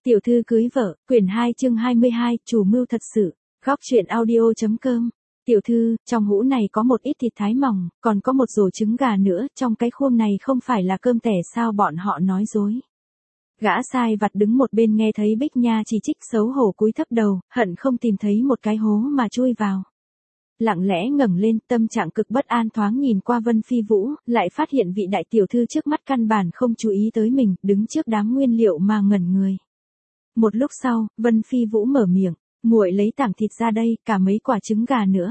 Tiểu thư cưới vợ, quyển 2 chương 22, chủ mưu thật sự. Góc truyện audio.com. Tiểu thư, trong hũ này có một ít thịt thái mỏng, còn có một rổ trứng gà nữa, trong cái khuôn này không phải là cơm tẻ sao bọn họ nói dối. Gã sai vặt đứng một bên nghe thấy Bích Nha chỉ trích xấu hổ cúi thấp đầu, hận không tìm thấy một cái hố mà chui vào. Lặng lẽ ngẩng lên, tâm trạng cực bất an thoáng nhìn qua Vân Phi Vũ, lại phát hiện vị đại tiểu thư trước mắt căn bản không chú ý tới mình, đứng trước đám nguyên liệu mà ngẩn người. Một lúc sau, Vân Phi Vũ mở miệng, muội lấy tảng thịt ra đây, cả mấy quả trứng gà nữa.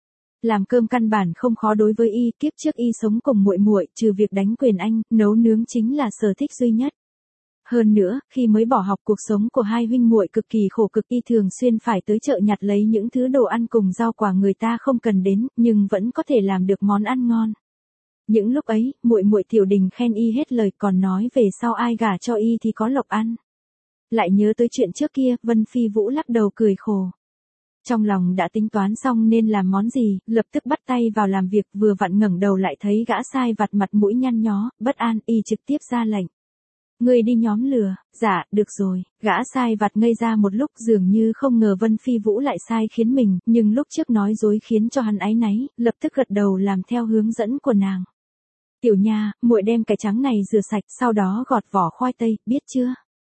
Làm cơm căn bản không khó đối với y, kiếp trước y sống cùng muội muội, trừ việc đánh quyền anh, nấu nướng chính là sở thích duy nhất. Hơn nữa, khi mới bỏ học cuộc sống của hai huynh muội cực kỳ khổ cực, y thường xuyên phải tới chợ nhặt lấy những thứ đồ ăn cùng rau quả người ta không cần đến, nhưng vẫn có thể làm được món ăn ngon. Những lúc ấy, muội muội Tiểu Đình khen y hết lời, còn nói về sau ai gả cho y thì có lộc ăn. Lại nhớ tới chuyện trước kia, Vân Phi Vũ lắc đầu cười khổ. Trong lòng đã tính toán xong nên làm món gì, lập tức bắt tay vào làm việc, vừa vặn ngẩng đầu lại thấy gã sai vặt mặt mũi nhăn nhó, bất an, y trực tiếp ra lệnh. Ngươi đi nhóm lửa. Dạ, được rồi. Gã sai vặt ngây ra một lúc, dường như không ngờ Vân Phi Vũ lại sai khiến mình, nhưng lúc trước nói dối khiến cho hắn áy náy, lập tức gật đầu làm theo hướng dẫn của nàng. Tiểu Nha, muội đem cải trắng này rửa sạch, sau đó gọt vỏ khoai tây, biết chưa?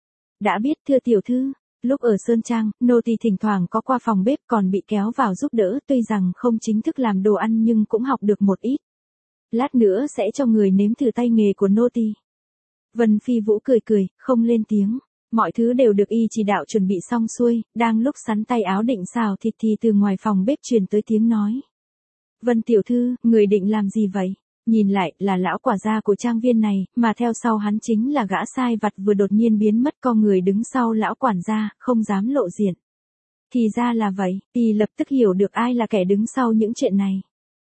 Đã biết thưa tiểu thư. Lúc ở Sơn Trang, nô tỳ thỉnh thoảng có qua phòng bếp, còn bị kéo vào giúp đỡ, tuy rằng không chính thức làm đồ ăn nhưng cũng học được một ít. Lát nữa sẽ cho người nếm thử tay nghề của nô tỳ. Vân Phi Vũ cười cười, không lên tiếng. Mọi thứ đều được y chỉ đạo chuẩn bị xong xuôi, đang lúc sắn tay áo định xào thịt thì từ ngoài phòng bếp truyền tới tiếng nói. Vân tiểu thư, người định làm gì vậy? Nhìn lại, là lão quả gia của trang viên này, mà theo sau hắn chính là gã sai vặt vừa đột nhiên biến mất, con người đứng sau lão quản gia, không dám lộ diện. Thì ra là vậy, y lập tức hiểu được ai là kẻ đứng sau những chuyện này.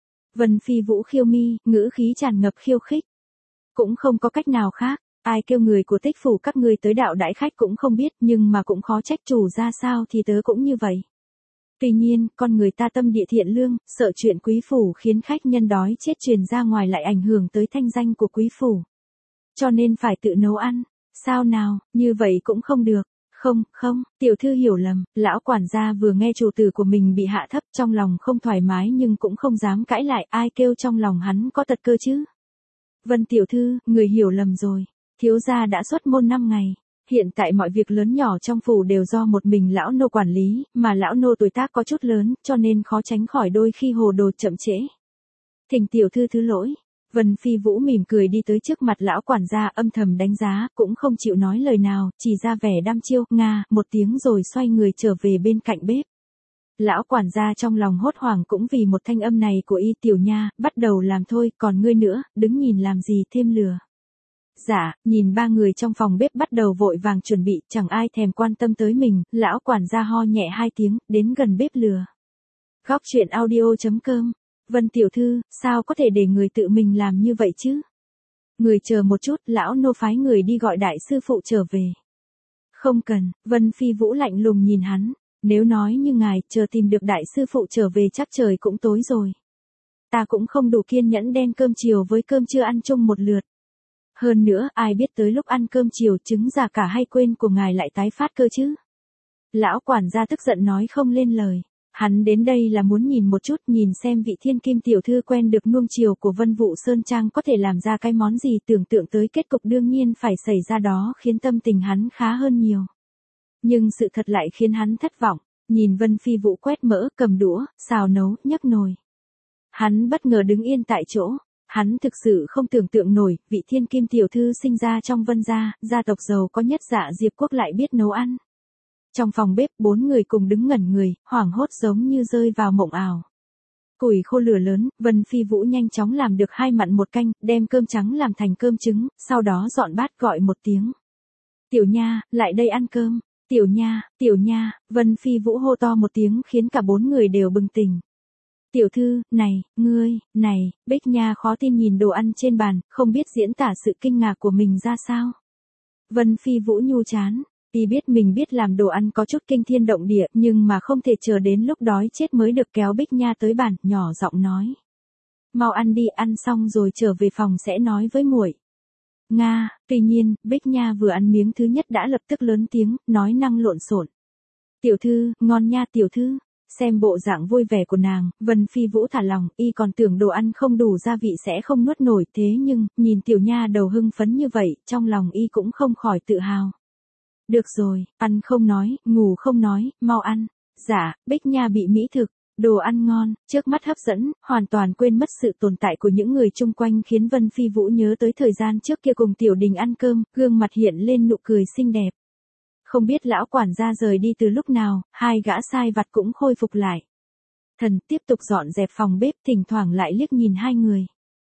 Vân Phi Vũ khiêu mi, ngữ khí tràn ngập khiêu khích. Cũng không có cách nào khác, ai kêu người của Tích phủ các ngươi tới đạo đãi khách cũng không biết, nhưng mà cũng khó trách chủ ra sao thì tớ cũng như vậy. Tuy nhiên, con người ta tâm địa thiện lương, sợ chuyện quý phủ khiến khách nhân đói chết truyền ra ngoài lại ảnh hưởng tới thanh danh của quý phủ. Cho nên phải tự nấu ăn. Sao nào, như vậy cũng không được. Không, tiểu thư hiểu lầm, lão quản gia vừa nghe chủ tử của mình bị hạ thấp, trong lòng không thoải mái nhưng cũng không dám cãi lại, ai kêu trong lòng hắn có tật cơ chứ. Vân tiểu thư, người hiểu lầm rồi, thiếu gia đã xuất môn 5 ngày. Hiện tại mọi việc lớn nhỏ trong phủ đều do một mình lão nô quản lý, mà lão nô tuổi tác có chút lớn, cho nên khó tránh khỏi đôi khi hồ đồ chậm trễ. Thỉnh tiểu thư thứ lỗi. Vân Phi Vũ mỉm cười đi tới trước mặt lão quản gia, âm thầm đánh giá, cũng không chịu nói lời nào, chỉ ra vẻ đăm chiêu, nga, một tiếng rồi xoay người trở về bên cạnh bếp. Lão quản gia trong lòng hốt hoảng cũng vì một thanh âm này của y. Tiểu Nha, bắt đầu làm thôi, còn ngươi nữa, đứng nhìn làm gì thêm lừa. Dạ, nhìn ba người trong phòng bếp bắt đầu vội vàng chuẩn bị, chẳng ai thèm quan tâm tới mình, lão quản gia ho nhẹ 2 tiếng, đến gần bếp lừa. Góc truyện audio.com. Vân tiểu thư, sao có thể để người tự mình làm như vậy chứ? Người chờ một chút, lão nô phái người đi gọi đại sư phụ trở về. Không cần, Vân Phi Vũ lạnh lùng nhìn hắn, nếu nói như ngài, chờ tìm được đại sư phụ trở về chắc trời cũng tối rồi. Ta cũng không đủ kiên nhẫn đem cơm chiều với cơm trưa ăn chung một lượt. Hơn nữa, ai biết tới lúc ăn cơm chiều trứng già cả hay quên của ngài lại tái phát cơ chứ? Lão quản gia tức giận nói không lên lời. Hắn đến đây là muốn nhìn một chút, nhìn xem vị thiên kim tiểu thư quen được nuông chiều của Vân Vũ Sơn Trang có thể làm ra cái món gì, tưởng tượng tới kết cục đương nhiên phải xảy ra đó khiến tâm tình hắn khá hơn nhiều. Nhưng sự thật lại khiến hắn thất vọng, nhìn Vân Phi Vũ quét mỡ, cầm đũa, xào nấu, nhấc nồi. Hắn bất ngờ đứng yên tại chỗ. Hắn thực sự không tưởng tượng nổi, vị thiên kim tiểu thư sinh ra trong Vân gia, gia tộc giàu có nhất Dạ Diệp quốc lại biết nấu ăn. Trong phòng bếp, 4 người cùng đứng ngẩn người, hoảng hốt giống như rơi vào mộng ảo. Củi khô lửa lớn, Vân Phi Vũ nhanh chóng làm được 2 mặn 1 canh, đem cơm trắng làm thành cơm trứng, sau đó dọn bát gọi một tiếng. Tiểu Nha, lại đây ăn cơm. Tiểu Nha, Vân Phi Vũ hô to một tiếng khiến cả 4 người đều bừng tỉnh. Tiểu thư, này, Bích Nha khó tin nhìn đồ ăn trên bàn, không biết diễn tả sự kinh ngạc của mình ra sao. Vân Phi Vũ nhu chán, y biết mình biết làm đồ ăn có chút kinh thiên động địa, nhưng mà không thể chờ đến lúc đói chết mới được, kéo Bích Nha tới bàn, nhỏ giọng nói. Mau ăn đi, ăn xong rồi trở về phòng sẽ nói với muội. Nga, tuy nhiên, Bích Nha vừa ăn miếng thứ nhất đã lập tức lớn tiếng, nói năng lộn xộn. Tiểu thư, ngon nha tiểu thư. Xem bộ dạng vui vẻ của nàng, Vân Phi Vũ thả lòng, y còn tưởng đồ ăn không đủ gia vị sẽ không nuốt nổi, thế nhưng, nhìn tiểu nha đầu hưng phấn như vậy, trong lòng y cũng không khỏi tự hào. Được rồi, ăn không nói, ngủ không nói, mau ăn. Dạ, Bích Nha bị mỹ thực, đồ ăn ngon, trước mắt hấp dẫn, hoàn toàn quên mất sự tồn tại của những người chung quanh khiến Vân Phi Vũ nhớ tới thời gian trước kia cùng Tiểu Đình ăn cơm, gương mặt hiện lên nụ cười xinh đẹp. Không biết lão quản gia rời đi từ lúc nào, hai gã sai vặt cũng khôi phục lại. Thần tiếp tục dọn dẹp phòng bếp, thỉnh thoảng lại liếc nhìn hai người.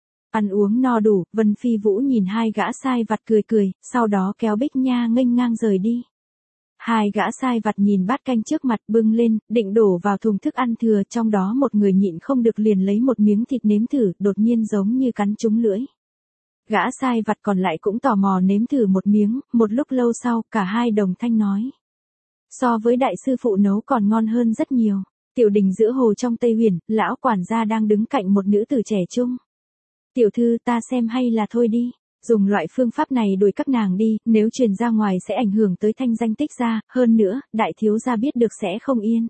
Ăn uống no đủ, Vân Phi Vũ nhìn hai gã sai vặt cười cười, sau đó kéo Bích Nha nghênh ngang rời đi. Hai gã sai vặt nhìn bát canh trước mặt bưng lên, định đổ vào thùng thức ăn thừa, trong đó một người nhịn không được liền lấy một miếng thịt nếm thử, đột nhiên giống như cắn trúng lưỡi. Gã sai vặt còn lại cũng tò mò nếm thử một miếng, một lúc lâu sau, cả hai đồng thanh nói. So với đại sư phụ nấu còn ngon hơn rất nhiều. Tiểu Đình giữa hồ trong Tây Huyền, lão quản gia đang đứng cạnh một nữ tử trẻ trung. Tiểu thư ta xem hay là thôi đi. Dùng loại phương pháp này đuổi các nàng đi, nếu truyền ra ngoài sẽ ảnh hưởng tới thanh danh Tích gia, hơn nữa, đại thiếu gia biết được sẽ không yên.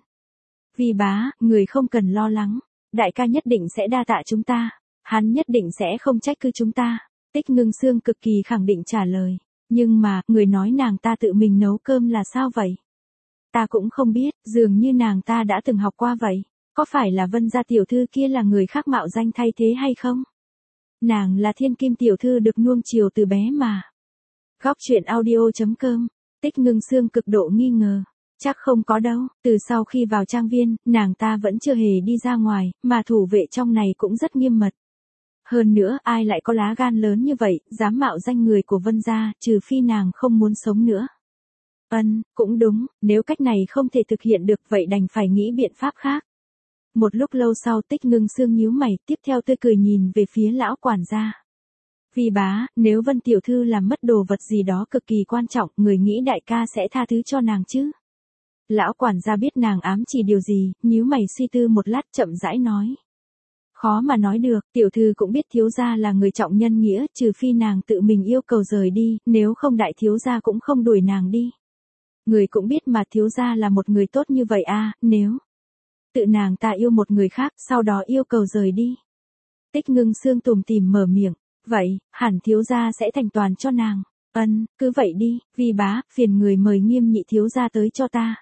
Vi bá, người không cần lo lắng, đại ca nhất định sẽ đa tạ chúng ta, hắn nhất định sẽ không trách cứ chúng ta. Tích Ngưng Sương cực kỳ khẳng định trả lời, nhưng mà, người nói nàng ta tự mình nấu cơm là sao vậy? Ta cũng không biết, dường như nàng ta đã từng học qua vậy, có phải là Vân gia tiểu thư kia là người khác mạo danh thay thế hay không? Nàng là Thiên Kim tiểu thư được nuông chiều từ bé mà. Góc truyện audio.com, Tích Ngưng Sương cực độ nghi ngờ. Chắc không có đâu, từ sau khi vào trang viên, nàng ta vẫn chưa hề đi ra ngoài, mà thủ vệ trong này cũng rất nghiêm mật. Hơn nữa, ai lại có lá gan lớn như vậy, dám mạo danh người của Vân gia, trừ phi nàng không muốn sống nữa. Cũng đúng, nếu cách này không thể thực hiện được vậy đành phải nghĩ biện pháp khác. Một lúc lâu sau Tích Ngưng Sương nhíu mày, tiếp theo tươi cười nhìn về phía lão quản gia. Vi bá, nếu Vân tiểu thư làm mất đồ vật gì đó cực kỳ quan trọng, người nghĩ đại ca sẽ tha thứ cho nàng chứ? Lão quản gia biết nàng ám chỉ điều gì, nhíu mày suy tư một lát chậm rãi nói. Khó mà nói được, tiểu thư cũng biết thiếu gia là người trọng nhân nghĩa, trừ phi nàng tự mình yêu cầu rời đi, nếu không đại thiếu gia cũng không đuổi nàng đi. Người cũng biết mà thiếu gia là một người tốt như vậy à, nếu tự nàng ta yêu một người khác, sau đó yêu cầu rời đi. Tích Ngưng Sương tủm tỉm mở miệng, vậy, hẳn thiếu gia sẽ thành toàn cho nàng. Cứ vậy đi, Vi bá, phiền người mời Nghiêm nhị thiếu gia tới cho ta.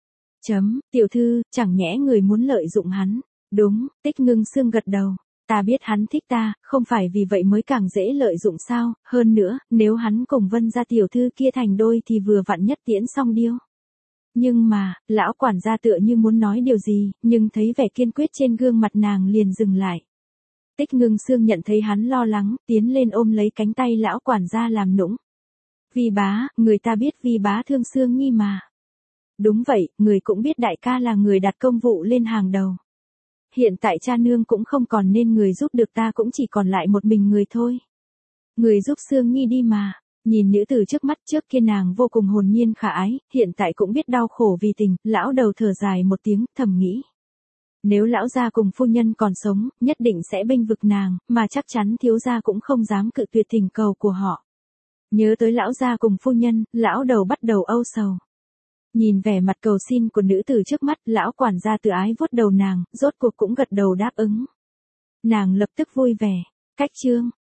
Tiểu thư, chẳng nhẽ người muốn lợi dụng hắn. Đúng, Tích Ngưng Sương gật đầu. Ta biết hắn thích ta, không phải vì vậy mới càng dễ lợi dụng sao, hơn nữa, nếu hắn cùng Vân gia tiểu thư kia thành đôi thì vừa vặn nhất tiễn xong điêu. Nhưng mà, lão quản gia tựa như muốn nói điều gì, nhưng thấy vẻ kiên quyết trên gương mặt nàng liền dừng lại. Tích Ngưng Sương nhận thấy hắn lo lắng, tiến lên ôm lấy cánh tay lão quản gia làm nũng. Vi bá, người ta biết Vi bá thương Sương Nhi mà. Đúng vậy, người cũng biết đại ca là người đặt công vụ lên hàng đầu. Hiện tại cha nương cũng không còn nên người giúp được ta cũng chỉ còn lại một mình người thôi. Người giúp Sương Nhi đi mà. Nhìn nữ tử trước mắt trước kia nàng vô cùng hồn nhiên khả ái, hiện tại cũng biết đau khổ vì tình, lão đầu thở dài một tiếng, thầm nghĩ. Nếu lão gia cùng phu nhân còn sống, nhất định sẽ bênh vực nàng, mà chắc chắn thiếu gia cũng không dám cự tuyệt thỉnh cầu của họ. Nhớ tới lão gia cùng phu nhân, lão đầu bắt đầu âu sầu. Nhìn vẻ mặt cầu xin của nữ tử trước mắt, lão quản gia tự ái vuốt đầu nàng, rốt cuộc cũng gật đầu đáp ứng. Nàng lập tức vui vẻ. Cách chương